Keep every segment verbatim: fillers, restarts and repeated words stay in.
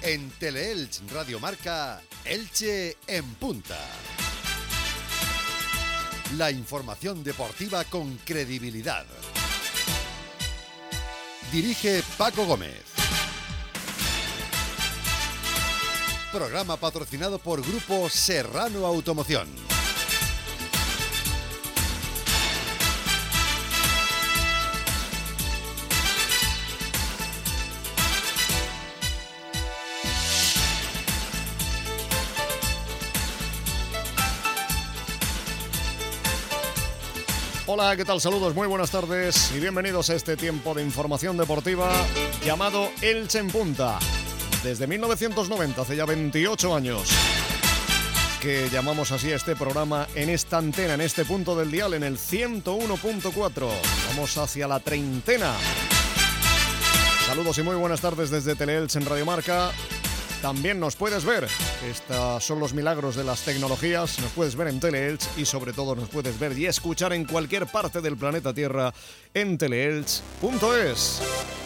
En Teleelch Radio Marca, Elche en punta. La información deportiva con credibilidad. Dirige Paco Gómez. Programa patrocinado por Grupo Serrano Automoción. Hola, ¿qué tal? Saludos, muy buenas tardes y bienvenidos a este tiempo de información deportiva llamado Elche en Punta. Desde mil novecientos noventa, hace ya veintiocho años, que llamamos así a este programa en esta antena, en este punto del dial, en el ciento uno punto cuatro. Vamos hacia la treintena. Saludos y muy buenas tardes desde Teleelch en Radio Marca. También nos puedes ver, estos son los milagros de las tecnologías, nos puedes ver en Teleelch y sobre todo nos puedes ver y escuchar en cualquier parte del planeta Tierra en teleelch punto es.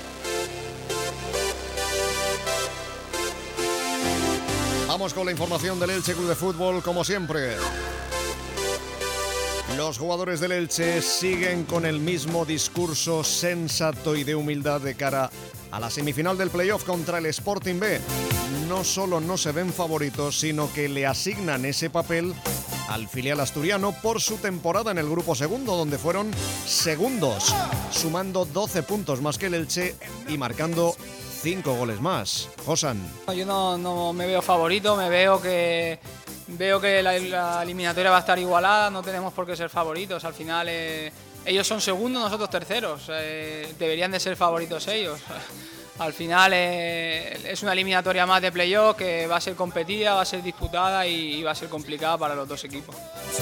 Vamos con la información del Elche Club de Fútbol, como siempre. Los jugadores del Elche siguen con el mismo discurso sensato y de humildad de cara a la semifinal del playoff contra el Sporting B. No solo no se ven favoritos, sino que le asignan ese papel al filial asturiano por su temporada en el grupo segundo, donde fueron segundos, sumando doce puntos más que el Elche y marcando cinco goles más. Josan. Yo no, no me veo favorito, me veo que veo que la, la eliminatoria va a estar igualada, no tenemos por qué ser favoritos. Al final eh, ellos son segundos, nosotros terceros, eh, deberían de ser favoritos ellos. Al final eh, es una eliminatoria más de playoff que va a ser competida, va a ser disputada y, y va a ser complicada para los dos equipos.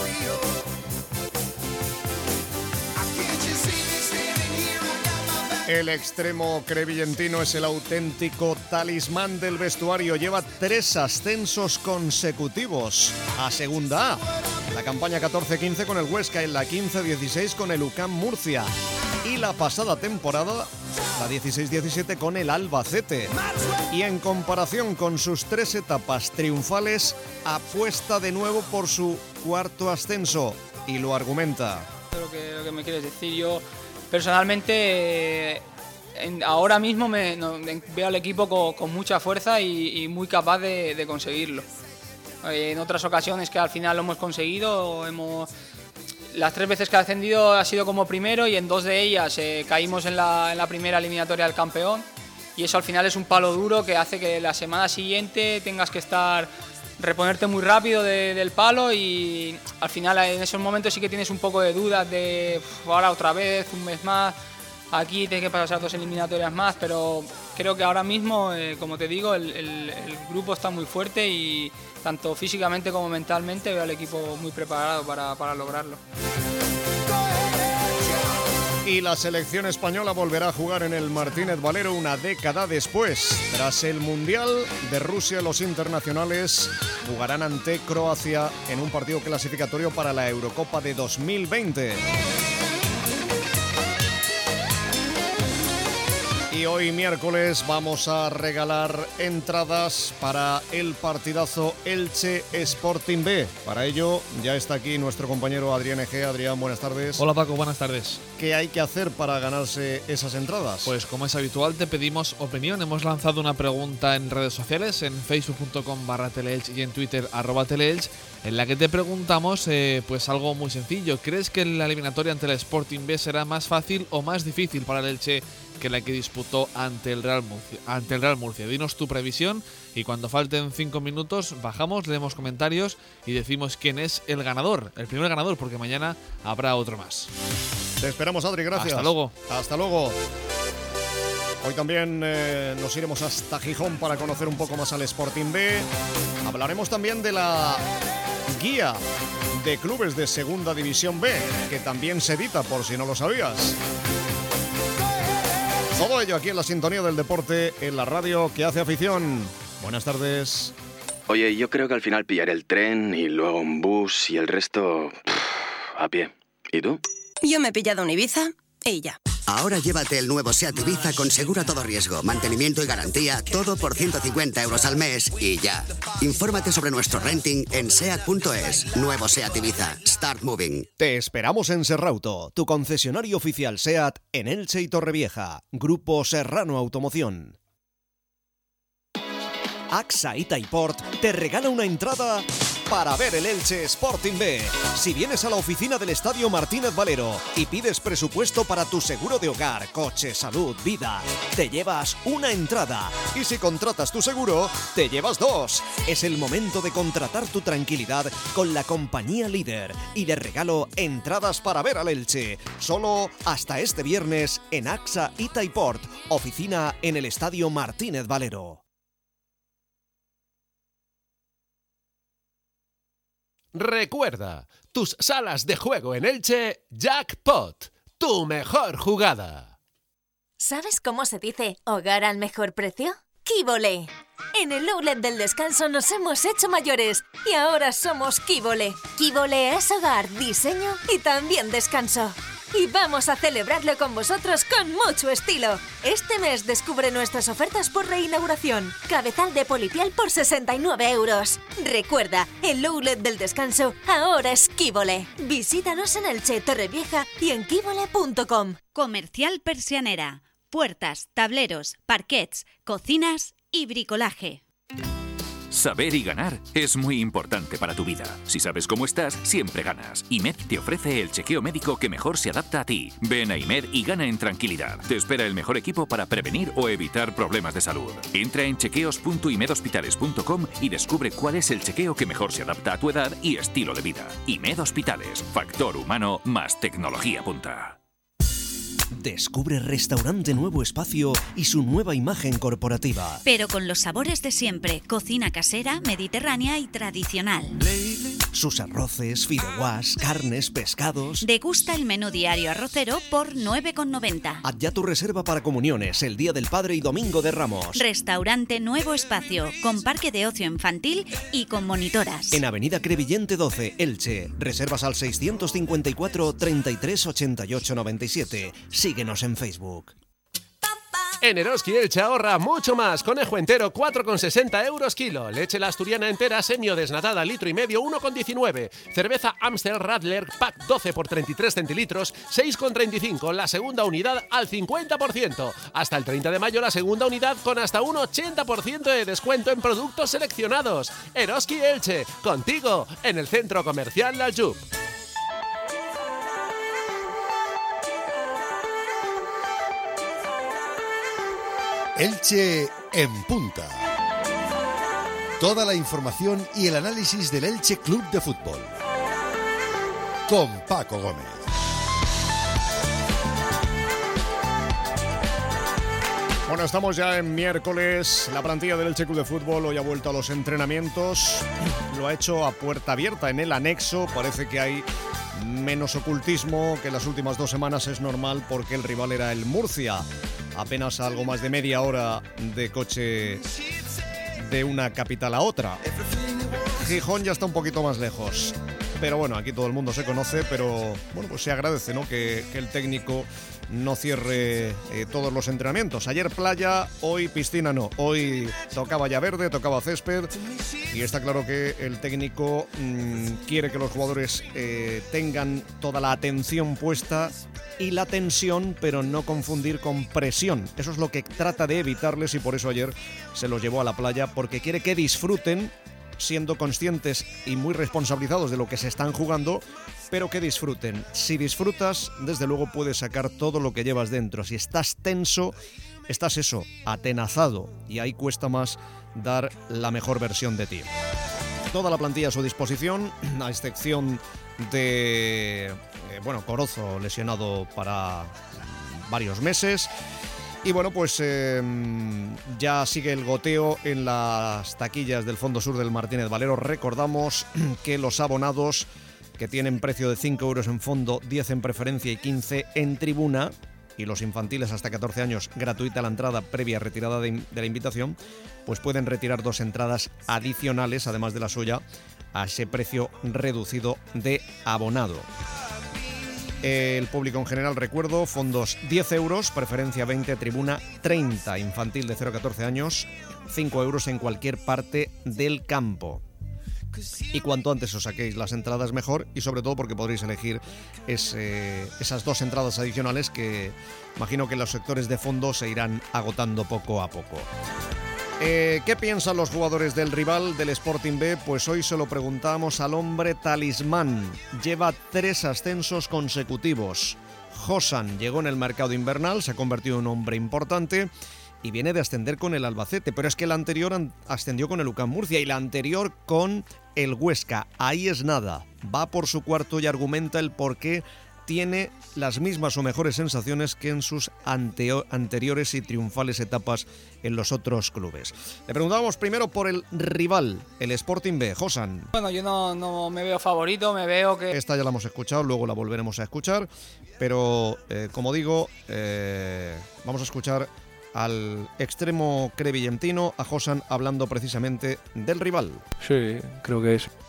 El extremo crevillentino es el auténtico talismán del vestuario. Lleva tres ascensos consecutivos a Segunda A. La campaña catorce quince con el Huesca, en la quince dieciséis con el U C A M Murcia. Y la pasada temporada, la dieciséis diecisiete con el Albacete. Y en comparación con sus tres etapas triunfales, apuesta de nuevo por su cuarto ascenso. Y lo argumenta. Lo que, lo que me quieres decir, yo personalmente eh, en, ahora mismo me, no, veo al equipo con, con mucha fuerza y, y muy capaz de, de conseguirlo. Eh, en otras ocasiones que al final lo hemos conseguido, hemos, las tres veces que ha ascendido ha sido como primero y en dos de ellas eh, caímos en la, en la primera eliminatoria del campeón y eso al final es un palo duro que hace que la semana siguiente tengas que estar reponerte muy rápido de, del palo y al final en esos momentos sí que tienes un poco de dudas de uf, ahora otra vez, un mes más, aquí tienes que pasar dos eliminatorias más, pero creo que ahora mismo, eh, como te digo, el, el, el grupo está muy fuerte y tanto físicamente como mentalmente veo al equipo muy preparado para, para lograrlo. Y la selección española volverá a jugar en el Martínez Valero una década después. Tras el Mundial de Rusia, los internacionales jugarán ante Croacia en un partido clasificatorio para la Eurocopa de dos mil veinte. Y hoy miércoles vamos a regalar entradas para el partidazo Elche Sporting B. Para ello ya está aquí nuestro compañero Adrián Egea. Adrián, buenas tardes. Hola Paco, buenas tardes. ¿Qué hay que hacer para ganarse esas entradas? Pues como es habitual te pedimos opinión. Hemos lanzado una pregunta en redes sociales, en facebook punto com barra teleelch y en twitter arroba teleelch, en la que te preguntamos eh, pues algo muy sencillo. ¿Crees que la eliminatoria ante el Sporting B será más fácil o más difícil para el Elche que la que disputó ante el Real Murcia, ante el Real Murcia? Dinos tu previsión y cuando falten cinco minutos bajamos, leemos comentarios y decimos quién es el ganador, el primer ganador, porque mañana habrá otro más. Te esperamos, Adri, gracias. Hasta luego. Hasta luego. Hoy también eh, nos iremos hasta Gijón para conocer un poco más al Sporting B. Hablaremos también de la guía de clubes de Segunda División B, que también se edita, por si no lo sabías. Todo ello aquí en la sintonía del deporte, en la radio que hace afición. Buenas tardes. Oye, yo creo que al final pillaré el tren y luego un bus y el resto pff, a pie. ¿Y tú? Yo me he pillado un Ibiza y ya. Ahora llévate el nuevo SEAT Ibiza con seguro a todo riesgo, mantenimiento y garantía, todo por ciento cincuenta euros al mes y ya. Infórmate sobre nuestro renting en seat punto es. Nuevo SEAT Ibiza. Start moving. Te esperamos en Serrauto, tu concesionario oficial SEAT en Elche y Torrevieja. Grupo Serrano Automoción. AXA y Taiport te regala una entrada para ver el Elche Sporting B. Si vienes a la oficina del Estadio Martínez Valero y pides presupuesto para tu seguro de hogar, coche, salud, vida, te llevas una entrada. Y si contratas tu seguro, te llevas dos. Es el momento de contratar tu tranquilidad con la compañía líder y de regalo entradas para ver al Elche. Solo hasta este viernes en AXA y Taiport, oficina en el Estadio Martínez Valero. Recuerda, tus salas de juego en Elche, Jackpot, tu mejor jugada. ¿Sabes cómo se dice hogar al mejor precio? ¡Quívole! En el outlet del descanso nos hemos hecho mayores y ahora somos Quívole. Quívole es hogar, diseño y también descanso. Y vamos a celebrarlo con vosotros con mucho estilo. Este mes descubre nuestras ofertas por reinauguración. Cabezal de Polipial por sesenta y nueve euros. Recuerda, el outlet del descanso ahora es Quívole. Visítanos en Elche, Torrevieja y en quívole punto com. Comercial Persianera. Puertas, tableros, parquets, cocinas y bricolaje. Saber y ganar es muy importante para tu vida. Si sabes cómo estás, siempre ganas. IMED te ofrece el chequeo médico que mejor se adapta a ti. Ven a IMED y gana en tranquilidad. Te espera el mejor equipo para prevenir o evitar problemas de salud. Entra en chequeos punto imed hospitales punto com y descubre cuál es el chequeo que mejor se adapta a tu edad y estilo de vida. IMED Hospitales. Factor humano más tecnología punta. Descubre Restaurante Nuevo Espacio y su nueva imagen corporativa. Pero con los sabores de siempre, cocina casera, mediterránea y tradicional. Sus arroces, fideuás, carnes, pescados. Degusta el menú diario arrocero por nueve con noventa. Haz ya tu reserva para comuniones, el Día del Padre y Domingo de Ramos. Restaurante Nuevo Espacio, con parque de ocio infantil y con monitoras. En Avenida Crevillente doce, Elche. Reservas al seiscientos cincuenta y cuatro, treinta y tres, ochenta y ocho, noventa y siete. Síguenos en Facebook. En Eroski Elche ahorra mucho más. Conejo entero cuatro con sesenta euros kilo. Leche la asturiana entera semio desnatada litro y medio uno con diecinueve. Cerveza Amstel Radler pack doce por treinta y tres centilitros seis con treinta y cinco. La segunda unidad al cincuenta por ciento. Hasta el treinta de mayo la segunda unidad con hasta un ochenta por ciento de descuento en productos seleccionados. Eroski Elche, contigo en el centro comercial La Aljub. Elche en punta. Toda la información y el análisis del Elche Club de Fútbol. Con Paco Gómez. Bueno, estamos ya en miércoles. La plantilla del Elche Club de Fútbol hoy ha vuelto a los entrenamientos. Lo ha hecho a puerta abierta en el anexo. Parece que hay menos ocultismo que las últimas dos semanas. Es normal porque el rival era el Murcia. Apenas algo más de media hora de coche de una capital a otra. Gijón ya está un poquito más lejos. Pero bueno, aquí todo el mundo se conoce, pero bueno, pues se agradece, ¿no? Que, que el técnico no cierre eh, todos los entrenamientos. Ayer playa, hoy piscina no. Hoy tocaba ya verde, tocaba césped. Y está claro que el técnico mmm, quiere que los jugadores eh, tengan toda la atención puesta y la tensión, pero no confundir con presión. Eso es lo que trata de evitarles y por eso ayer se los llevó a la playa, porque quiere que disfruten siendo conscientes y muy responsabilizados de lo que se están jugando, pero que disfruten. Si disfrutas, desde luego puedes sacar todo lo que llevas dentro. Si estás tenso, estás eso, atenazado, y ahí cuesta más dar la mejor versión de ti. Toda la plantilla a su disposición, a excepción de, eh, bueno, Corozo lesionado para varios meses. Y bueno, pues eh, ya sigue el goteo en las taquillas del Fondo Sur del Martínez Valero. Recordamos que los abonados, que tienen precio de cinco euros en fondo, diez en preferencia y quince en tribuna, y los infantiles hasta catorce años, gratuita la entrada previa retirada de, de la invitación, pues pueden retirar dos entradas adicionales, además de la suya, a ese precio reducido de abonado. El público en general, recuerdo, fondos diez euros, preferencia veinte, tribuna treinta, infantil de cero a catorce años, cinco euros en cualquier parte del campo. Y cuanto antes os saquéis las entradas mejor, y sobre todo porque podréis elegir ese, esas dos entradas adicionales que imagino que los sectores de fondo se irán agotando poco a poco. Eh, ¿Qué piensan los jugadores del rival, del Sporting B? Pues hoy se lo preguntamos al hombre talismán. Lleva tres ascensos consecutivos. Josan llegó en el mercado invernal, se ha convertido en un hombre importante y viene de ascender con el Albacete, pero es que el anterior ascendió con el U C A M Murcia y la anterior con el Huesca. Ahí es nada. Va por su cuarto y argumenta el por qué tiene las mismas o mejores sensaciones que en sus anteo- anteriores y triunfales etapas en los otros clubes. Le preguntábamos primero por el rival, el Sporting B. Josan. Bueno, yo no, no me veo favorito, me veo que... Esta ya la hemos escuchado, luego la volveremos a escuchar, pero eh, como digo, eh, vamos a escuchar al extremo crevillentino, a Josan, hablando precisamente del rival. Sí, creo que es.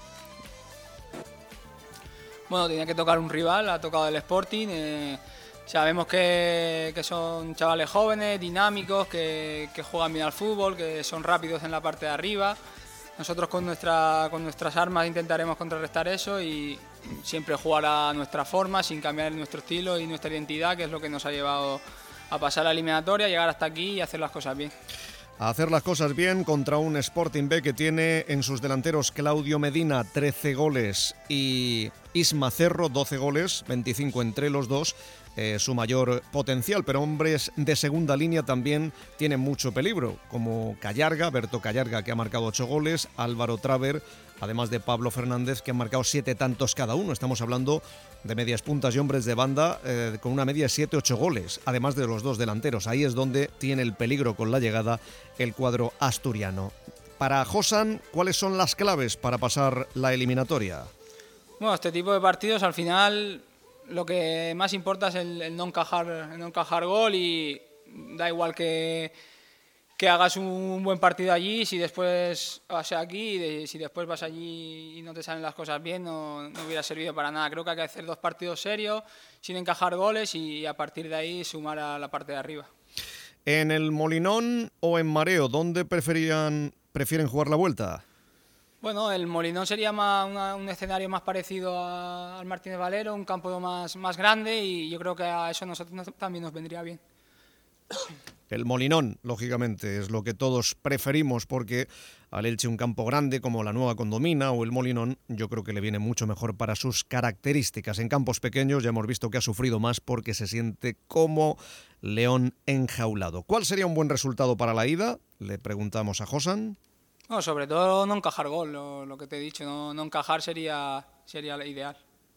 Bueno, tenía que tocar un rival, ha tocado el Sporting. Eh, sabemos que, que son chavales jóvenes, dinámicos, que, que juegan bien al fútbol, que son rápidos en la parte de arriba. Nosotros con, nuestra, con nuestras armas intentaremos contrarrestar eso y siempre jugar a nuestra forma, sin cambiar nuestro estilo y nuestra identidad, que es lo que nos ha llevado a pasar la eliminatoria, llegar hasta aquí y hacer las cosas bien. A hacer las cosas bien contra un Sporting B que tiene en sus delanteros Claudio Medina trece goles y Isma Cerro doce goles, veinticinco entre los dos, eh, su mayor potencial, pero hombres de segunda línea también tienen mucho peligro, como Callarga, Berto Callarga, que ha marcado ocho goles, Álvaro Traver, además de Pablo Fernández, que han marcado siete tantos cada uno. Estamos hablando de medias puntas y hombres de banda eh, con una media de siete ocho goles, además de los dos delanteros. Ahí es donde tiene el peligro con la llegada el cuadro asturiano. Para Josan, ¿cuáles son las claves para pasar la eliminatoria? Bueno, este tipo de partidos al final lo que más importa es el, el no encajar, el no encajar gol, y da igual que, que hagas un buen partido allí, si después vas aquí, y de, si después vas allí y no te salen las cosas bien, no, no hubiera servido para nada. Creo que hay que hacer dos partidos serios, sin encajar goles, y a partir de ahí sumar a la parte de arriba. ¿En el Molinón o en Mareo? ¿Dónde preferían, prefieren jugar la vuelta? Bueno, el Molinón sería más una, un escenario más parecido a, al Martínez Valero, un campo más, más grande, y yo creo que a eso nosotros nos, también nos vendría bien. El Molinón, lógicamente, es lo que todos preferimos, porque al Elche un campo grande como la Nueva Condomina o el Molinón, yo creo que le viene mucho mejor para sus características. En campos pequeños ya hemos visto que ha sufrido más porque se siente como león enjaulado. ¿Cuál sería un buen resultado para la ida? Le preguntamos a Josan. No, sobre todo no encajar gol, lo, lo que te he dicho, no, no encajar sería, sería ideal.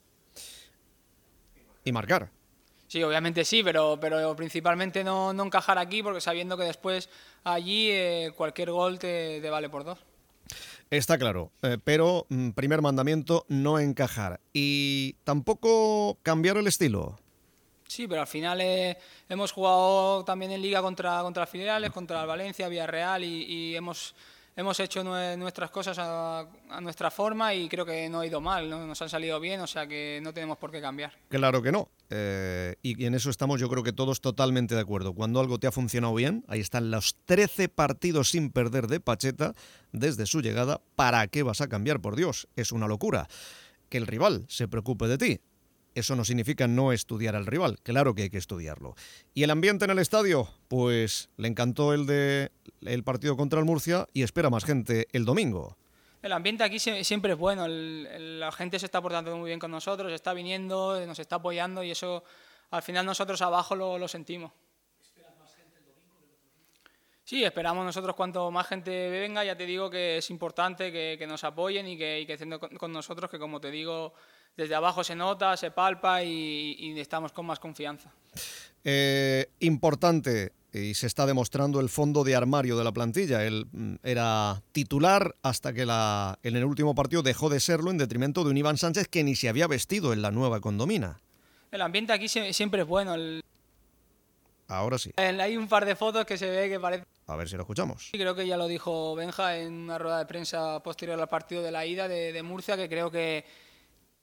¿Y marcar? Sí, obviamente sí, pero, pero principalmente no, no encajar aquí, porque sabiendo que después allí eh, cualquier gol te, te vale por dos. Está claro, eh, pero mm, primer mandamiento, no encajar. Y tampoco cambiar el estilo. Sí, pero al final eh, hemos jugado también en Liga contra, contra filiales, contra el Valencia, Villarreal, y, y hemos... Hemos hecho nuestras cosas a, a nuestra forma y creo que no ha ido mal, ¿no? Nos han salido bien, o sea que no tenemos por qué cambiar. Claro que no. Eh, y en eso estamos yo creo que todos totalmente de acuerdo. Cuando algo te ha funcionado bien, ahí están los trece partidos sin perder de Pacheta desde su llegada. ¿Para qué vas a cambiar, por Dios? Es una locura. Que el rival se preocupe de ti. Eso no significa no estudiar al rival, claro que hay que estudiarlo. ¿Y el ambiente en el estadio? Pues le encantó el de el partido contra el Murcia y espera más gente el domingo. El ambiente aquí siempre es bueno, el, el, la gente se está portando muy bien con nosotros, está viniendo, nos está apoyando, y eso al final nosotros abajo lo, lo sentimos. ¿Esperas más gente el domingo? Sí, esperamos nosotros cuanto más gente venga, ya te digo que es importante que, que nos apoyen y que, y que estén con, con nosotros, que como te digo, desde abajo se nota, se palpa y, y estamos con más confianza. Eh, importante, y se está demostrando el fondo de armario de la plantilla. Él mm, era titular hasta que la, en el último partido dejó de serlo en detrimento de un Iván Sánchez que ni se había vestido en la Nueva Condomina. El ambiente aquí se, siempre es bueno. El... Ahora sí. Hay un par de fotos que se ve que parece... A ver si lo escuchamos. Creo que ya lo dijo Benja en una rueda de prensa posterior al partido de la ida de, de Murcia, que creo que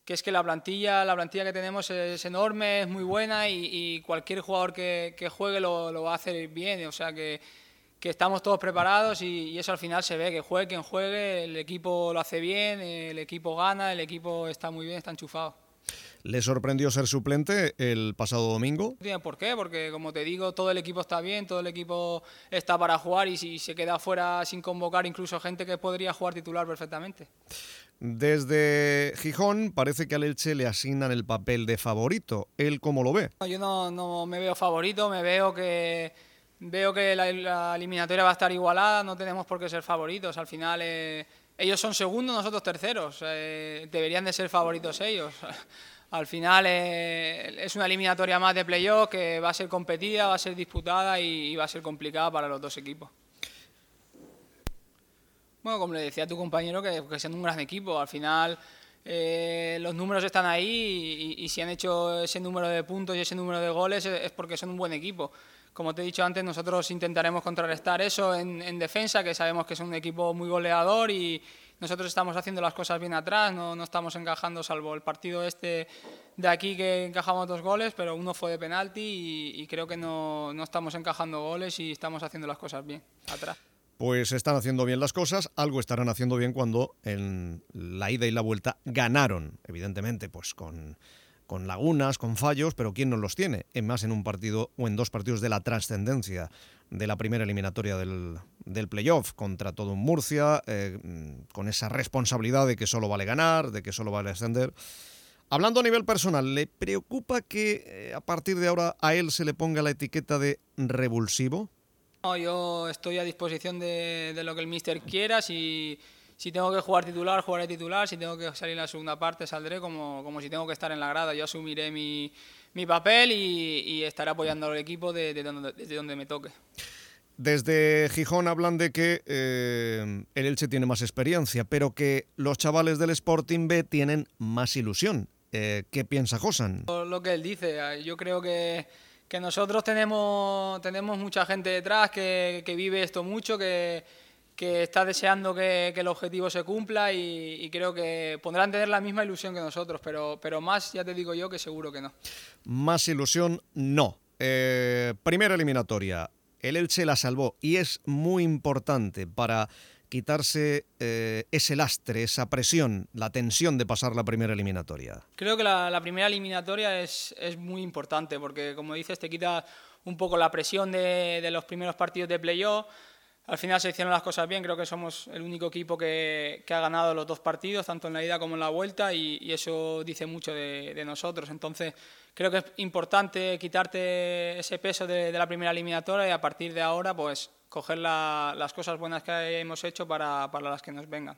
que es que la plantilla, la plantilla que tenemos es enorme, es muy buena y, y cualquier jugador que, que juegue lo, lo va a hacer bien, o sea que, que estamos todos preparados y, y eso al final se ve, que juegue quien juegue, el equipo lo hace bien, el equipo gana, el equipo está muy bien, está enchufado. ¿Le sorprendió ser suplente el pasado domingo? No tiene por qué, porque como te digo, todo el equipo está bien, todo el equipo está para jugar y si se queda fuera sin convocar incluso gente que podría jugar titular perfectamente. Desde Gijón parece que al Elche le asignan el papel de favorito. ¿Él cómo lo ve? Yo no, no me veo favorito, me veo que veo que la, la eliminatoria va a estar igualada, no tenemos por qué ser favoritos. Al final eh, ellos son segundos, nosotros terceros. Eh, deberían de ser favoritos ellos. Al final eh, es una eliminatoria más de playoff que va a ser competida, va a ser disputada y, y va a ser complicada para los dos equipos. Bueno, como le decía a tu compañero, que, que siendo un gran equipo, al final eh, los números están ahí y, y si han hecho ese número de puntos y ese número de goles es, es porque son un buen equipo. Como te he dicho antes, nosotros intentaremos contrarrestar eso en, en defensa, que sabemos que es un equipo muy goleador y nosotros estamos haciendo las cosas bien atrás, no, no estamos encajando, salvo el partido este de aquí que encajamos dos goles, pero uno fue de penalti y, y creo que no, no estamos encajando goles y estamos haciendo las cosas bien atrás. Pues están haciendo bien las cosas, algo estarán haciendo bien cuando en la ida y la vuelta ganaron, evidentemente, pues con, con lagunas, con fallos, pero ¿quién no los tiene? En más en un partido o en dos partidos de la trascendencia de la primera eliminatoria del, del playoff contra todo un Murcia, eh, con esa responsabilidad de que solo vale ganar, de que solo vale ascender. Hablando a nivel personal, ¿le preocupa que eh, a partir de ahora a él se le ponga la etiqueta de revulsivo? No, yo estoy a disposición de, de lo que el míster quiera. Si, si tengo que jugar titular, jugaré titular. Si tengo que salir en la segunda parte, saldré como, como si tengo que estar en la grada. Yo asumiré mi, mi papel y, y estaré apoyando al equipo de, de, donde, de donde me toque. Desde Gijón hablan de que eh, el Elche tiene más experiencia, pero que los chavales del Sporting B tienen más ilusión. Eh, ¿Qué piensa Josan? Lo que él dice, yo creo que... que nosotros tenemos, tenemos mucha gente detrás que, que vive esto mucho, que, que está deseando que, que el objetivo se cumpla y, y creo que podrán tener la misma ilusión que nosotros, pero, pero más, ya te digo yo, que seguro que no. Más ilusión, no. Eh, primera eliminatoria, el Elche la salvó y es muy importante para quitarse eh, ese lastre, esa presión, la tensión de pasar la primera eliminatoria. Creo que la, la primera eliminatoria es, es muy importante porque, como dices, te quita un poco la presión de, de los primeros partidos de playoff. Al final se hicieron las cosas bien, creo que somos el único equipo que, que ha ganado los dos partidos, tanto en la ida como en la vuelta, y, y eso dice mucho de, de nosotros. Entonces, creo que es importante quitarte ese peso de, de la primera eliminatoria y a partir de ahora, pues, coger la, las cosas buenas que hemos hecho para, para las que nos vengan.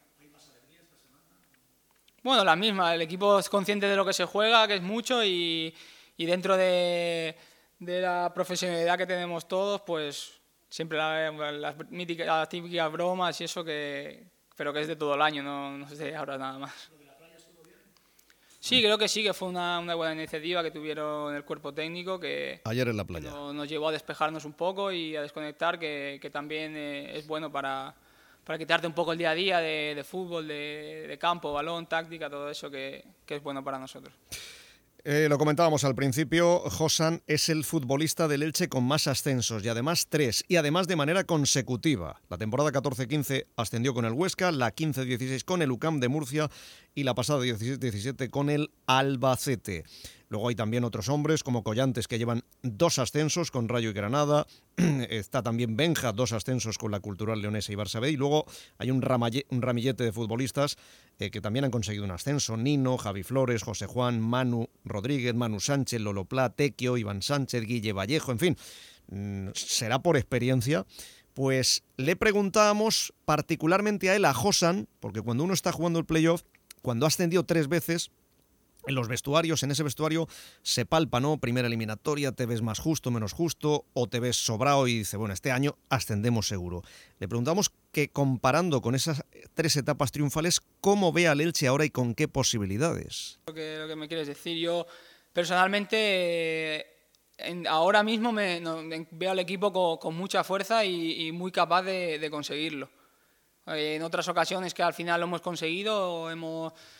Bueno, la misma, el equipo es consciente de lo que se juega, que es mucho, y, y dentro de, de la profesionalidad que tenemos todos, pues siempre la, las, míticas, las típicas bromas y eso, que, pero que es de todo el año, no, no sé ahora nada más. Sí, creo que sí, que fue una, una buena iniciativa que tuvieron el cuerpo técnico, que ayer en la playa nos, nos llevó a despejarnos un poco y a desconectar, que, que también eh, es bueno para, para quitarte un poco el día a día de, de fútbol, de, de campo, balón, táctica, todo eso que, que es bueno para nosotros. Eh, lo comentábamos al principio, Josan es el futbolista del Elche con más ascensos y además tres, y además de manera consecutiva. La temporada catorce quince ascendió con el Huesca, la quince dieciséis con el U C A M de Murcia y la pasada dieciséis diecisiete con el Albacete. Luego hay también otros hombres como Collantes que llevan dos ascensos con Rayo y Granada. Está también Benja, dos ascensos con la Cultural Leonesa y Barça B. Y luego hay un, ramalle, un ramillete de futbolistas eh, que también han conseguido un ascenso. Nino, Javi Flores, José Juan, Manu Rodríguez, Manu Sánchez, Lolo Pla, Tequio, Iván Sánchez, Guille Vallejo, en fin. Mmm, será por experiencia. Pues le preguntábamos particularmente a él, a Josan, porque cuando uno está jugando el playoff, cuando ha ascendido tres veces, en los vestuarios, en ese vestuario se palpa, ¿no? Primera eliminatoria, te ves más justo, menos justo, o te ves sobrado y dice, bueno, este año ascendemos seguro. Le preguntamos que comparando con esas tres etapas triunfales, ¿cómo ve al Elche ahora y con qué posibilidades? Lo que, lo que me quieres decir, yo personalmente eh, en, ahora mismo me, no, veo al equipo con, con mucha fuerza y, y muy capaz de, de conseguirlo. Eh, en otras ocasiones que al final lo hemos conseguido, hemos...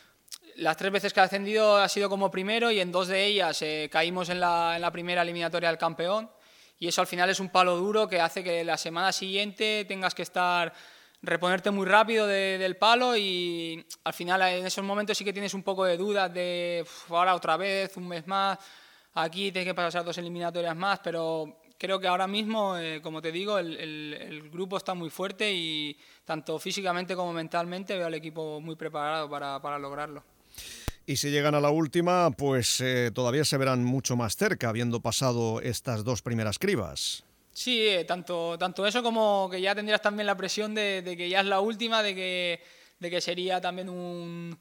las tres veces que ha ascendido ha sido como primero y en dos de ellas eh, caímos en la, en la primera eliminatoria del campeón, y eso al final es un palo duro que hace que la semana siguiente tengas que estar, reponerte muy rápido de, del palo, y al final en esos momentos sí que tienes un poco de dudas de uf, ahora otra vez, un mes más, aquí tienes que pasar dos eliminatorias más, pero creo que ahora mismo, eh, como te digo, el, el, el grupo está muy fuerte y tanto físicamente como mentalmente veo al equipo muy preparado para, para lograrlo. Y si llegan a la última, pues eh, todavía se verán mucho más cerca, habiendo pasado estas dos primeras cribas. Sí, eh, tanto, tanto eso como que ya tendrías también la presión de, de que ya es la última, de que, de que sería también un,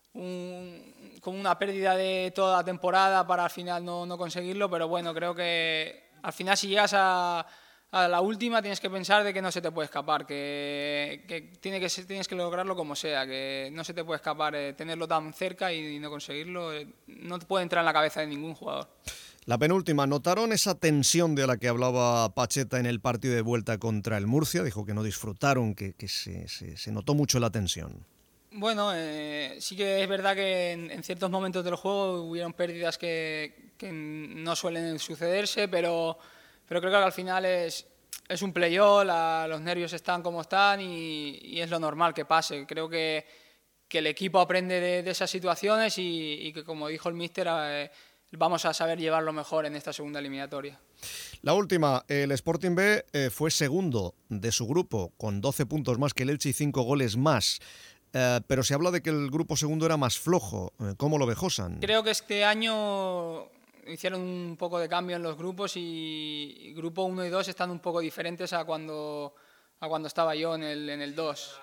un, como una pérdida de toda la temporada para al final no, no conseguirlo, pero bueno, creo que al final si llegas a, a la última tienes que pensar de que no se te puede escapar, que, que, tiene que ser, tienes que lograrlo como sea, que no se te puede escapar, eh, tenerlo tan cerca y, y no conseguirlo, eh, no te puede entrar en la cabeza de ningún jugador. La penúltima, ¿notaron esa tensión de la que hablaba Pacheta en el partido de vuelta contra el Murcia? Dijo que no disfrutaron, que, que se, se, se notó mucho la tensión. Bueno, eh, sí que es verdad que en, en ciertos momentos del juego hubieron pérdidas que, que no suelen sucederse, pero, pero creo que al final es, es un play-off, la, los nervios están como están y, y es lo normal que pase. Creo que, que el equipo aprende de, de esas situaciones y, y que, como dijo el míster, eh, vamos a saber llevarlo mejor en esta segunda eliminatoria. La última, el Sporting B eh, fue segundo de su grupo con doce puntos más que el Elche y cinco goles más. Uh, pero se habla de que el grupo segundo era más flojo. ¿Cómo lo ve Josan? Creo que este año hicieron un poco de cambio en los grupos y, y grupo uno y dos están un poco diferentes a cuando, a cuando estaba yo en el, en el dos.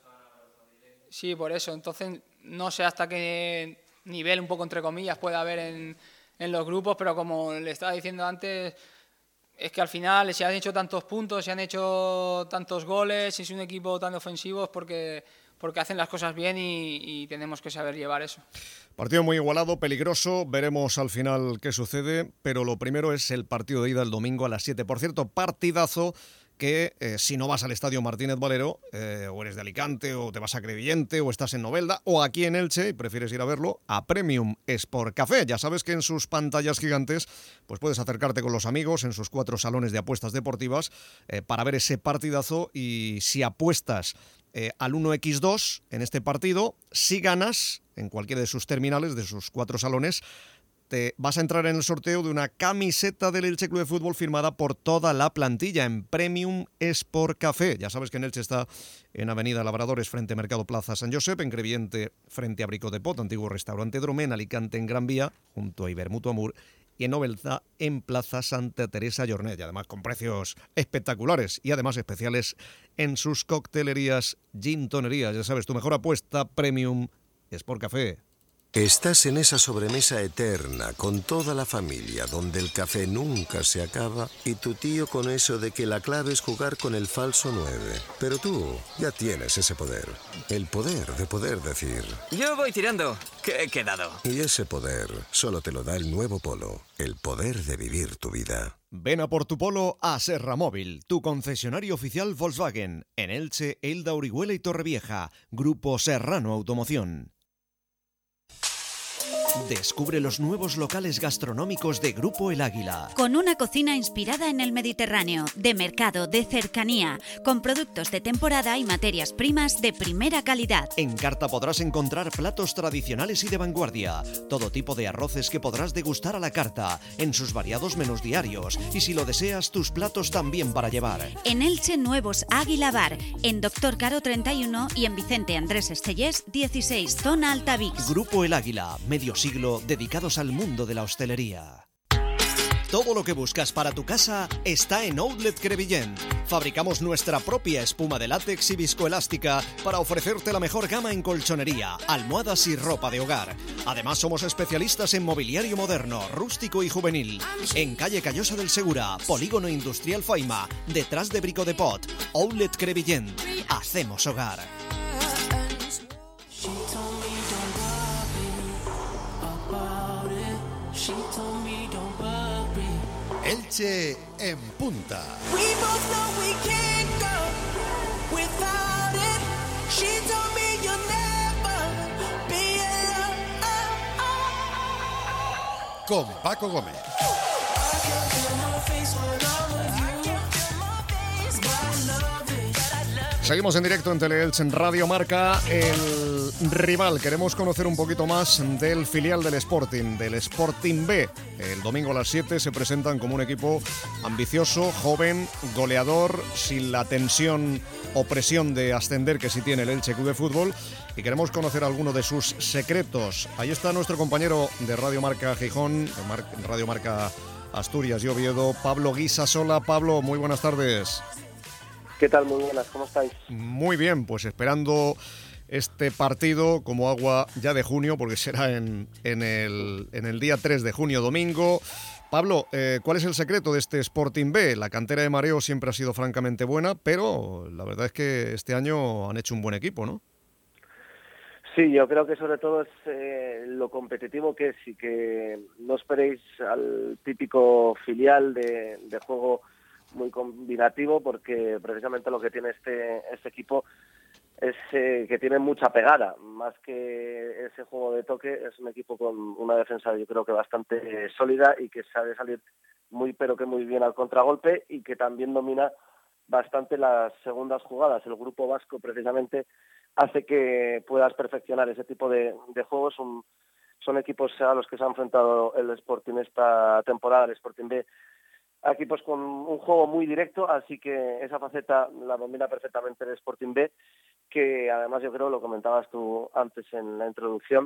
Sí, por eso. Entonces no sé hasta qué nivel, un poco entre comillas, puede haber en, en los grupos, pero como le estaba diciendo antes, es que al final se han hecho tantos puntos, se han hecho tantos goles, y es un equipo tan ofensivo es porque... porque hacen las cosas bien y, y tenemos que saber llevar eso. Partido muy igualado, peligroso, veremos al final qué sucede, pero lo primero es el partido de ida el domingo a las siete. Por cierto, partidazo que eh, si no vas al Estadio Martínez Valero, eh, o eres de Alicante, o te vas a Crevillente, o estás en Novelda, o aquí en Elche, y prefieres ir a verlo, a Premium Sport Café. Ya sabes que en sus pantallas gigantes pues puedes acercarte con los amigos en sus cuatro salones de apuestas deportivas eh, para ver ese partidazo, y si apuestas Eh, al uno equis dos en este partido, si ganas en cualquiera de sus terminales, de sus cuatro salones, te vas a entrar en el sorteo de una camiseta del Elche Club de Fútbol firmada por toda la plantilla en Premium Sport Café. Ya sabes que en Elche está en Avenida Labradores frente a Mercado Plaza San Josep, en Crevillente frente a Brico de Pot, antiguo restaurante Dromé, en Alicante en Gran Vía, junto a Ibermutuo Amur, y en Novelda en Plaza Santa Teresa Llornet, y además con precios espectaculares y además especiales en sus coctelerías, gin tonerías. Ya sabes, tu mejor apuesta, Premium Sport Café. Estás en esa sobremesa eterna con toda la familia donde el café nunca se acaba y tu tío con eso de que la clave es jugar con el falso nueve. Pero tú ya tienes ese poder, el poder de poder decir. Yo voy tirando, que he quedado. Y ese poder solo te lo da el nuevo Polo, el poder de vivir tu vida. Ven a por tu Polo a Serra Móvil, tu concesionario oficial Volkswagen, en Elche, Elda, Orihuela y Torrevieja. Grupo Serrano Automoción. Descubre los nuevos locales gastronómicos de Grupo El Águila. Con una cocina inspirada en el Mediterráneo, de mercado, de cercanía, con productos de temporada y materias primas de primera calidad. En carta podrás encontrar platos tradicionales y de vanguardia, todo tipo de arroces que podrás degustar a la carta, en sus variados menús diarios, y si lo deseas, tus platos también para llevar. En Elche, nuevos Águila Bar, en Doctor Caro treinta y uno y en Vicente Andrés Estellés dieciséis, zona Altavix. Grupo El Águila, medio siglo dedicados al mundo de la hostelería. Todo lo que buscas para tu casa está en Outlet Crevillent. Fabricamos nuestra propia espuma de látex y viscoelástica para ofrecerte la mejor gama en colchonería, almohadas y ropa de hogar. Además, somos especialistas en mobiliario moderno, rústico y juvenil. En calle Callosa del Segura, Polígono Industrial Faima, detrás de Brico de Pot. Outlet Crevillent. Hacemos hogar. Elche en punta. con Paco Gómez. Seguimos en directo en Teleelch en Radio Marca. El rival, queremos conocer un poquito más del filial del Sporting, del Sporting B. El domingo a las siete se presentan como un equipo ambicioso, joven, goleador, sin la tensión o presión de ascender que sí tiene el Elche Club de Fútbol. Y queremos conocer alguno de sus secretos. Ahí está nuestro compañero de Radio Marca Gijón, de Radio Marca Asturias y Oviedo, Pablo Guisasola. Pablo, muy buenas tardes. ¿Qué tal? Muy buenas, ¿cómo estáis? Muy bien, pues esperando este partido como agua ya de junio, porque será en, en, el, en el día tres de junio, domingo. Pablo, eh, ¿cuál es el secreto de este Sporting B? La cantera de Mareo siempre ha sido francamente buena, pero la verdad es que este año han hecho un buen equipo, ¿no? Sí, yo creo que sobre todo es eh, lo competitivo que es y que no esperéis al típico filial de, de juego muy combinativo, porque precisamente lo que tiene este este equipo es eh, que tiene mucha pegada, más que ese juego de toque. Es un equipo con una defensa yo creo que bastante sólida y que sabe salir muy pero que muy bien al contragolpe y que también domina bastante las segundas jugadas. El grupo vasco precisamente hace que puedas perfeccionar ese tipo de, de juegos. Un, son equipos a los que se ha enfrentado el Sporting esta temporada, el Sporting B, a equipos con un juego muy directo, así que esa faceta la domina perfectamente el Sporting B, que además yo creo, lo comentabas tú antes en la introducción,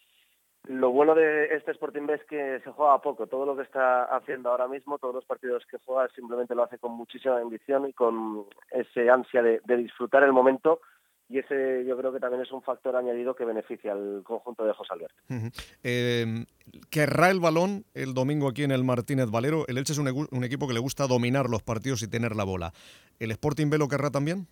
lo bueno de este Sporting B es que se juega poco. Todo lo que está haciendo ahora mismo, todos los partidos que juega, simplemente lo hace con muchísima ambición y con ese ansia de, de disfrutar el momento. Y ese yo creo que también es un factor añadido que beneficia al conjunto de José Alberto. Uh-huh. Eh, ¿Querrá el balón el domingo aquí en el Martínez Valero? El Elche es un, un equipo que le gusta dominar los partidos y tener la bola. ¿El Sporting B lo querrá también?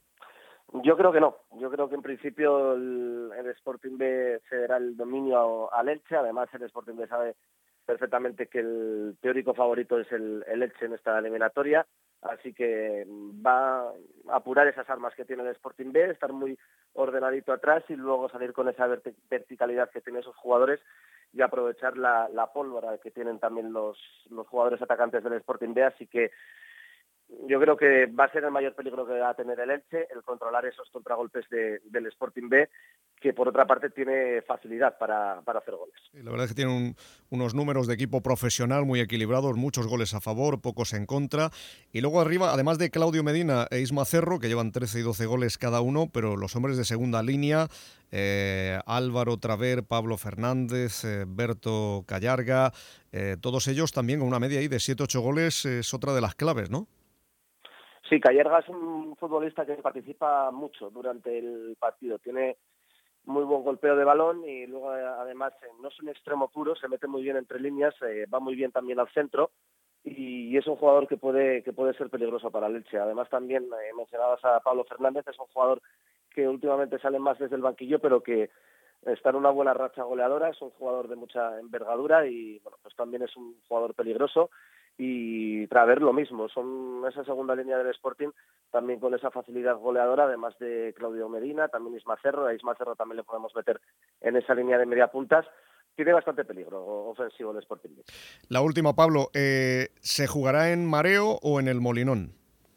Yo creo que no. Yo creo que en principio el, el Sporting B cederá el dominio al Elche. Además, el Sporting B sabe perfectamente que el teórico favorito es el, el Elche en esta eliminatoria. Así que va a apurar esas armas que tiene el Sporting B, estar muy ordenadito atrás y luego salir con esa vert- verticalidad que tienen esos jugadores y aprovechar la, la pólvora que tienen también los, los jugadores atacantes del Sporting B. Así que yo creo que va a ser el mayor peligro que va a tener el Elche, el controlar esos contragolpes de, del Sporting B, que por otra parte tiene facilidad para, para hacer goles. La verdad es que tiene un, unos números de equipo profesional muy equilibrados, muchos goles a favor, pocos en contra. Y luego arriba, además de Claudio Medina e Isma Cerro, que llevan trece y doce goles cada uno, pero los hombres de segunda línea, eh, Álvaro Traver, Pablo Fernández, eh, Berto Callarga, eh, todos ellos también con una media ahí de siete ocho goles, eh, es otra de las claves, ¿no? Sí, Callarga es un futbolista que participa mucho durante el partido. Tiene muy buen golpeo de balón y luego además no es un extremo puro, se mete muy bien entre líneas, eh, va muy bien también al centro y es un jugador que puede que puede ser peligroso para el Elche. Además también eh, mencionabas a Pablo Fernández, es un jugador que últimamente sale más desde el banquillo, pero que está en una buena racha goleadora, es un jugador de mucha envergadura y bueno, pues también es un jugador peligroso. Y Traver lo mismo, son esa segunda línea del Sporting también con esa facilidad goleadora, además de Claudio Medina, también Isma Cerro. A Isma Cerro también le podemos meter en esa línea de media puntas. Tiene bastante peligro ofensivo el Sporting. La última, Pablo, eh, ¿se jugará en Mareo o en el Molinón?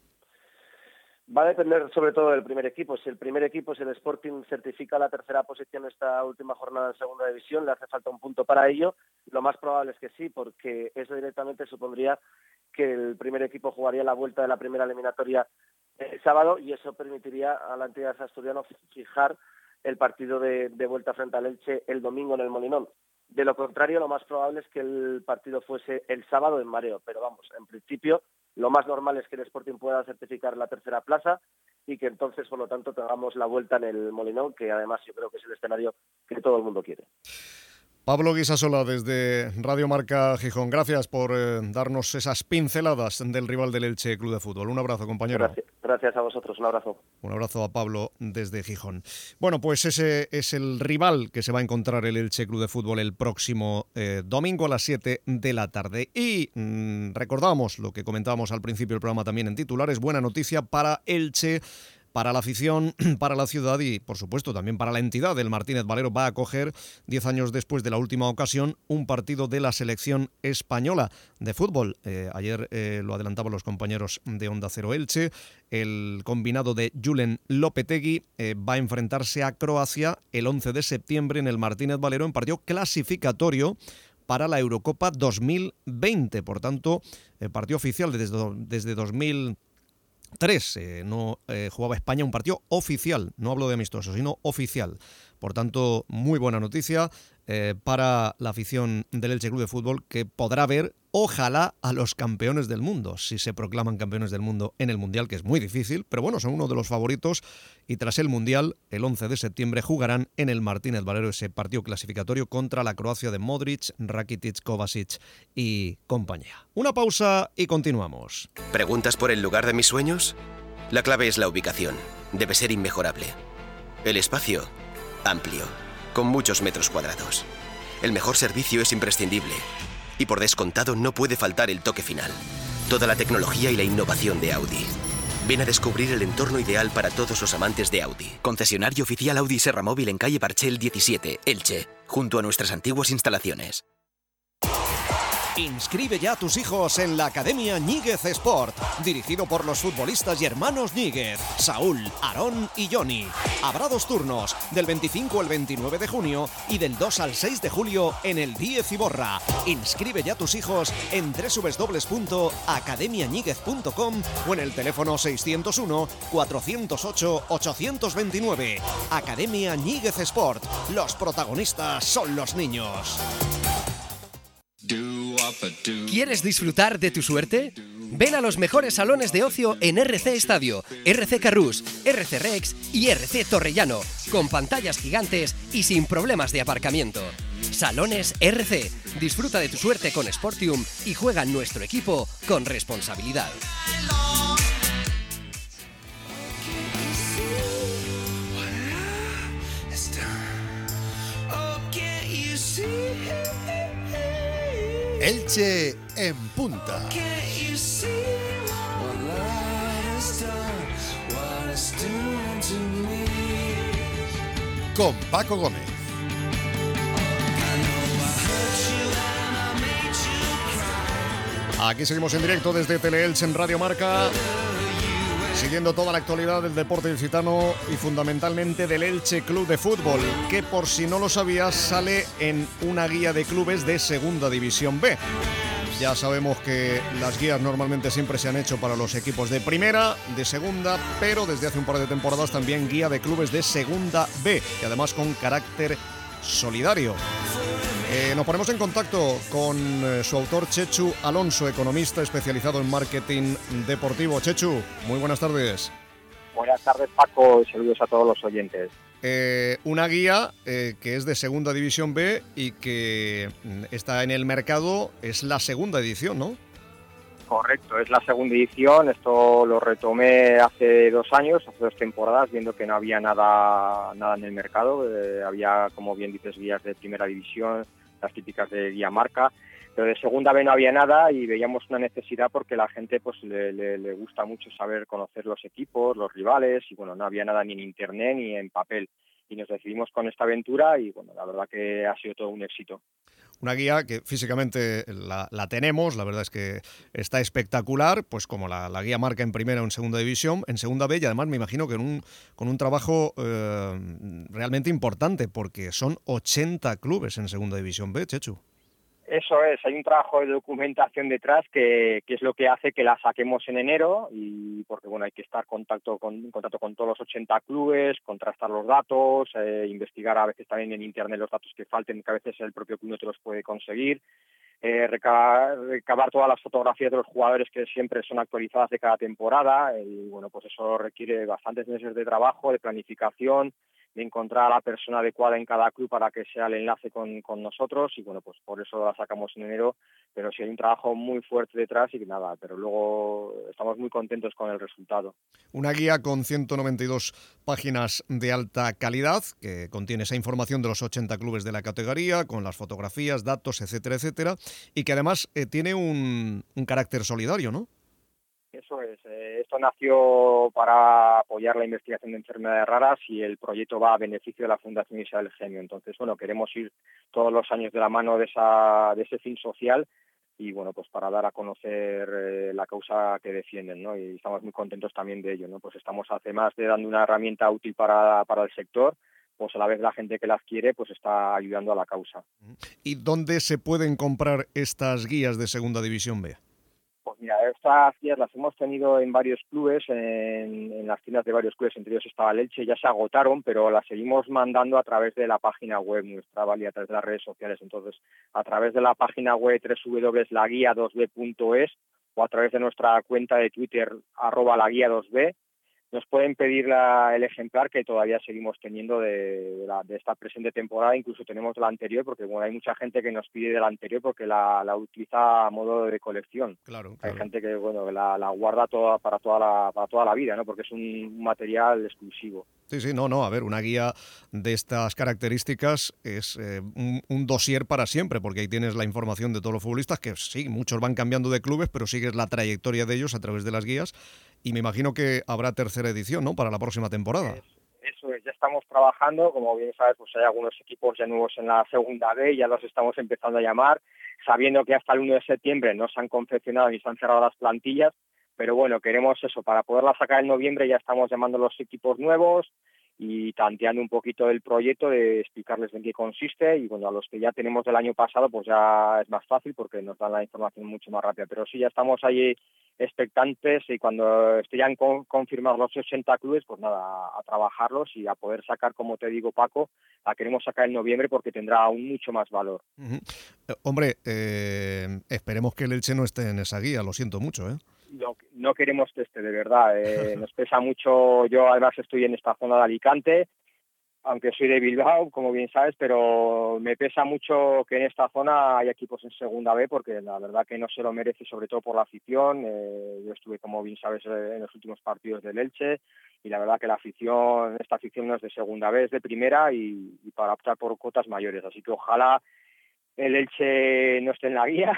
Va a depender sobre todo del primer equipo. Si el primer equipo, si el Sporting certifica la tercera posición esta última jornada en segunda división, le hace falta un punto para ello. Lo más probable es que sí, porque eso directamente supondría que el primer equipo jugaría la vuelta de la primera eliminatoria el sábado y eso permitiría a la entidad asturiana fijar el partido de, de vuelta frente al Elche el domingo en el Molinón. De lo contrario, lo más probable es que el partido fuese el sábado en Mareo, pero vamos, en principio lo más normal es que el Sporting pueda certificar la tercera plaza y que entonces, por lo tanto, tengamos la vuelta en el Molinón, que además yo creo que es el escenario que todo el mundo quiere. Pablo Guisasola, desde Radio Marca Gijón. Gracias por eh, darnos esas pinceladas del rival del Elche Club de Fútbol. Un abrazo, compañero. Gracias, gracias a vosotros. Un abrazo. Un abrazo a Pablo desde Gijón. Bueno, pues ese es el rival que se va a encontrar el Elche Club de Fútbol el próximo eh, domingo a las siete de la tarde. Y mmm, recordamos lo que comentábamos al principio del programa también en titulares. Buena noticia para Elche. para la afición, para la ciudad y, por supuesto, también para la entidad. El Martínez Valero va a acoger, diez años después de la última ocasión, un partido de la selección española de fútbol. Eh, ayer eh, lo adelantaban los compañeros de Onda Cero Elche. El combinado de Julen Lopetegui eh, va a enfrentarse a Croacia el once de septiembre en el Martínez Valero en partido clasificatorio para la Eurocopa dos mil veinte. Por tanto, el partido oficial desde, desde dos mil tres. Eh, no eh, jugaba España un partido oficial, no hablo de amistoso, sino oficial. Por tanto, muy buena noticia eh, para la afición del Elche Club de Fútbol, que podrá ver, ojalá, a los campeones del mundo, si se proclaman campeones del mundo en el Mundial, que es muy difícil, pero bueno, son uno de los favoritos, y tras el Mundial, el once de septiembre, jugarán en el Martínez Valero ese partido clasificatorio contra la Croacia de Modric, Rakitic, Kovacic y compañía. Una pausa y continuamos. ¿Preguntas por el lugar de mis sueños? La clave es la ubicación. Debe ser inmejorable. El espacio, amplio, con muchos metros cuadrados. El mejor servicio es imprescindible. Y por descontado no puede faltar el toque final. Toda la tecnología y la innovación de Audi. Ven a descubrir el entorno ideal para todos los amantes de Audi. Concesionario oficial Audi Serra Móvil en calle Barchel diecisiete, Elche, junto a nuestras antiguas instalaciones. Inscribe ya a tus hijos en la Academia Ñíguez Sport, dirigido por los futbolistas y hermanos Ñíguez, Saúl, Aarón y Johnny. Habrá dos turnos, del veinticinco al veintinueve de junio y del dos al seis de julio en el Díez Iborra. Inscribe ya a tus hijos en doble u doble u doble u punto academia ñíguez punto com o en el teléfono seiscientos uno, cuatrocientos ocho, ochocientos veintinueve. Academia Ñíguez Sport, los protagonistas son los niños. ¿Quieres disfrutar de tu suerte? Ven a los mejores salones de ocio en R C Estadio, R C Carrús, R C Rex y R C Torrellano, con pantallas gigantes y sin problemas de aparcamiento. Salones R C. Disfruta de tu suerte con Sportium y juega en nuestro equipo con responsabilidad. Elche en punta. Con Paco Gómez. Aquí seguimos en directo desde Teleelch en Radio Marca, siguiendo toda la actualidad del deporte ilicitano y fundamentalmente del Elche Club de Fútbol, que por si no lo sabías sale en una guía de clubes de Segunda División B. Ya sabemos que las guías normalmente siempre se han hecho para los equipos de Primera, de Segunda, pero desde hace un par de temporadas también guía de clubes de Segunda B, y además con carácter solidario. Eh, nos ponemos en contacto con eh, su autor, Chechu Alonso, economista especializado en marketing deportivo. Chechu, muy buenas tardes. Buenas tardes, Paco, y saludos a todos los oyentes. Eh, una guía eh, que es de Segunda División B y que está en el mercado, es la segunda edición, ¿no? Correcto, es la segunda edición. Esto lo retomé hace dos años, hace dos temporadas, viendo que no había nada, nada en el mercado. Eh, había, como bien dices, guías de Primera División, las típicas de guía marca, pero de Segunda B no había nada y veíamos una necesidad porque la gente pues le, le, le gusta mucho saber conocer los equipos, los rivales, y bueno, no había nada ni en internet ni en papel. Y nos decidimos con esta aventura y bueno, la verdad que ha sido todo un éxito. Una guía que físicamente la, la tenemos, la verdad es que está espectacular, pues como la, la guía marca en Primera o en Segunda División, en Segunda B, y además me imagino que en un, con un trabajo eh, realmente importante, porque son ochenta clubes en Segunda División B, Chechu. Eso es, hay un trabajo de documentación detrás que, que es lo que hace que la saquemos en enero, y porque bueno, hay que estar en contacto con, en contacto con todos los ochenta clubes, contrastar los datos, eh, investigar a veces también en internet los datos que falten, que a veces el propio club no te los puede conseguir, eh, recabar, recabar todas las fotografías de los jugadores que siempre son actualizadas de cada temporada, y bueno, pues eso requiere bastantes meses de trabajo, de planificación, de encontrar a la persona adecuada en cada club para que sea el enlace con, con nosotros, y bueno, pues por eso la sacamos en enero, pero sí hay un trabajo muy fuerte detrás y que nada, pero luego estamos muy contentos con el resultado. Una guía con ciento noventa y dos páginas de alta calidad que contiene esa información de los ochenta clubes de la categoría, con las fotografías, datos, etcétera, etcétera, y que además eh, tiene un, un carácter solidario, ¿no? Eso es. Eh, esto nació para apoyar la investigación de enfermedades raras y el proyecto va a beneficio de la Fundación Isabel Gemio. Entonces, bueno, queremos ir todos los años de la mano de, esa, de ese fin social y, bueno, pues para dar a conocer eh, la causa que defienden, ¿no? Y estamos muy contentos también de ello, ¿no? Pues estamos, además de dando una herramienta útil para, para el sector, pues a la vez la gente que las quiere pues está ayudando a la causa. ¿Y dónde se pueden comprar estas guías de Segunda División B? Pues mira, estas guías las hemos tenido en varios clubes, en, en las tiendas de varios clubes, entre ellos estaba el Elche, ya se agotaron, pero las seguimos mandando a través de la página web nuestra, ¿vale? A través de las redes sociales. Entonces, a través de la página web doble u doble u doble u punto la guía dos b punto es o a través de nuestra cuenta de Twitter, arroba la guía dos b, nos pueden pedir la, el ejemplar que todavía seguimos teniendo de, de, la, de esta presente temporada, incluso tenemos la anterior, porque bueno, hay mucha gente que nos pide de la anterior porque la, la utiliza a modo de colección. Claro, claro. Hay gente que bueno la, la guarda toda para toda la para toda la vida, ¿no? Porque es un material exclusivo. Sí, sí, no, no, a ver, una guía de estas características es eh, un, un dossier para siempre, porque ahí tienes la información de todos los futbolistas, que sí, muchos van cambiando de clubes, pero sigues la trayectoria de ellos a través de las guías, y me imagino que habrá tercera edición, ¿no?, para la próxima temporada. Eso es, ya estamos trabajando, como bien sabes, pues hay algunos equipos ya nuevos en la segunda B, ya los estamos empezando a llamar, sabiendo que hasta el uno de septiembre no se han confeccionado ni se han cerrado las plantillas, pero bueno, queremos eso, para poderla sacar en noviembre ya estamos llamando a los equipos nuevos y tanteando un poquito el proyecto, de explicarles en qué consiste, y bueno, a los que ya tenemos del año pasado pues ya es más fácil porque nos dan la información mucho más rápida, pero sí, ya estamos ahí expectantes y cuando estén con, confirmados los ochenta clubes, pues nada, a, a trabajarlos y a poder sacar, como te digo, Paco, la queremos sacar en noviembre porque tendrá aún mucho más valor. Uh-huh. eh, hombre, eh, esperemos que el Elche no esté en esa guía, lo siento mucho, ¿eh? No, no queremos que esté, de verdad. Eh, nos pesa mucho. Yo además estoy en esta zona de Alicante, aunque soy de Bilbao, como bien sabes, pero me pesa mucho que en esta zona haya equipos en Segunda B, porque la verdad que no se lo merece, sobre todo por la afición. Eh, yo estuve, como bien sabes, en los últimos partidos del Elche, y la verdad que la afición, esta afición no es de Segunda B, es de Primera, y, y para optar por cuotas mayores. Así que ojalá el Elche no esté en la guía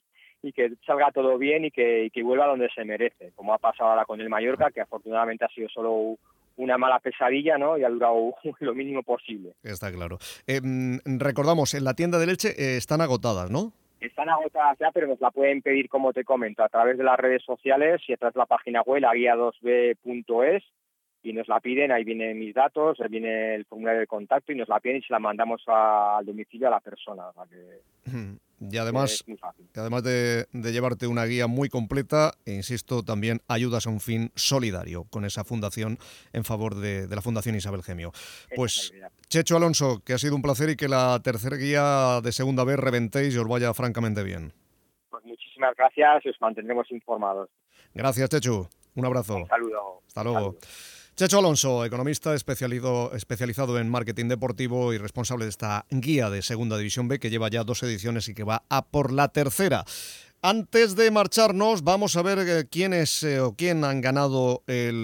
y que salga todo bien y que, y que vuelva donde se merece, como ha pasado ahora con el Mallorca, que afortunadamente ha sido solo una mala pesadilla, ¿no? Y ha durado lo mínimo posible. Está claro. Eh, recordamos, en la tienda de Elche eh, están agotadas, ¿no? Están agotadas ya, pero nos la pueden pedir, como te comento, a través de las redes sociales y a través de la página web, la guía dos b punto es, y nos la piden, ahí vienen mis datos, ahí viene el formulario de contacto y nos la piden y se la mandamos a, al domicilio a la persona. O sea que y además, y además de, de llevarte una guía muy completa, e insisto, también ayudas a un fin solidario con esa fundación en favor de, de la Fundación Isabel Gemio. Pues Chechu Alonso, que ha sido un placer y que la tercera guía de Segunda B reventéis y os vaya francamente bien. Pues muchísimas gracias y os mantendremos informados. Gracias, Chechu. Un abrazo. Un saludo. Hasta luego. Saludo. Chechu Alonso, economista especializado, especializado en marketing deportivo y responsable de esta guía de Segunda División B, que lleva ya dos ediciones y que va a por la tercera. Antes de marcharnos, vamos a ver quiénes eh, o quién han ganado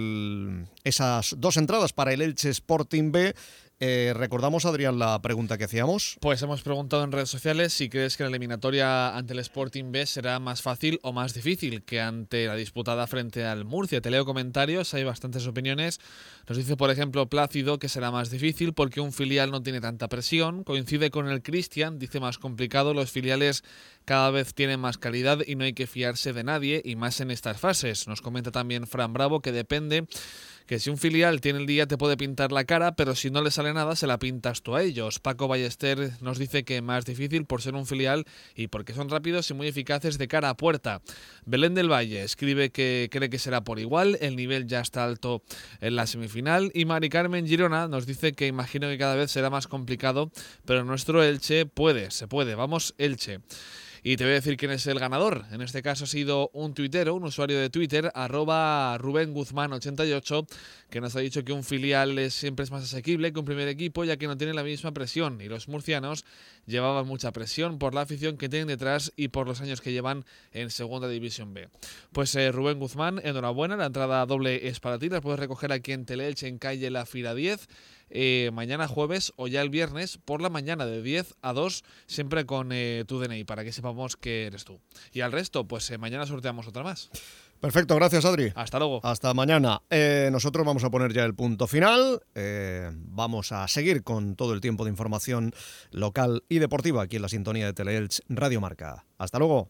el, esas dos entradas para el Elche Sporting B. Eh, recordamos, Adrián, la pregunta que hacíamos. Pues hemos preguntado en redes sociales si crees que la eliminatoria ante el Sporting B será más fácil o más difícil que ante la disputada frente al Murcia. Te leo comentarios, hay bastantes opiniones. Nos dice, por ejemplo, Plácido que será más difícil porque un filial no tiene tanta presión. Coincide con el Cristian, dice más complicado. Los filiales cada vez tienen más calidad y no hay que fiarse de nadie, y más en estas fases. Nos comenta también Fran Bravo que depende, que si un filial tiene el día te puede pintar la cara, pero si no le sale nada se la pintas tú a ellos. Paco Ballester nos dice que más difícil por ser un filial y porque son rápidos y muy eficaces de cara a puerta. Belén del Valle escribe que cree que será por igual, el nivel ya está alto en la semifinal, y Mari Carmen Girona nos dice que imagino que cada vez será más complicado, pero nuestro Elche puede, se puede, vamos Elche. Y te voy a decir quién es el ganador. En este caso ha sido un tuitero, un usuario de Twitter, arroba Rubén Guzmán ochenta y ocho, que nos ha dicho que un filial es, siempre es más asequible que un primer equipo, ya que no tiene la misma presión. Y los murcianos llevaban mucha presión por la afición que tienen detrás y por los años que llevan en Segunda División B. Pues eh, Rubén Guzmán, enhorabuena, la entrada doble es para ti, la puedes recoger aquí en Teleelche, en calle La Fira diez. Eh, mañana jueves o ya el viernes por la mañana de diez a dos, siempre con eh, tu D N I para que sepamos que eres tú. Y al resto, pues eh, mañana sorteamos otra más. Perfecto, gracias Adri. Hasta luego. Hasta mañana. Eh, nosotros vamos a poner ya el punto final. Eh, vamos a seguir con todo el tiempo de información local y deportiva aquí en la sintonía de Teleelch Radio Marca. Hasta luego.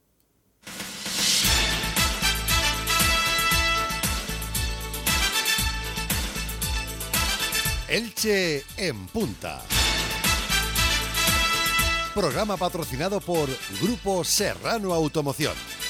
Elche en punta. Programa patrocinado por Grupo Serrano Automoción.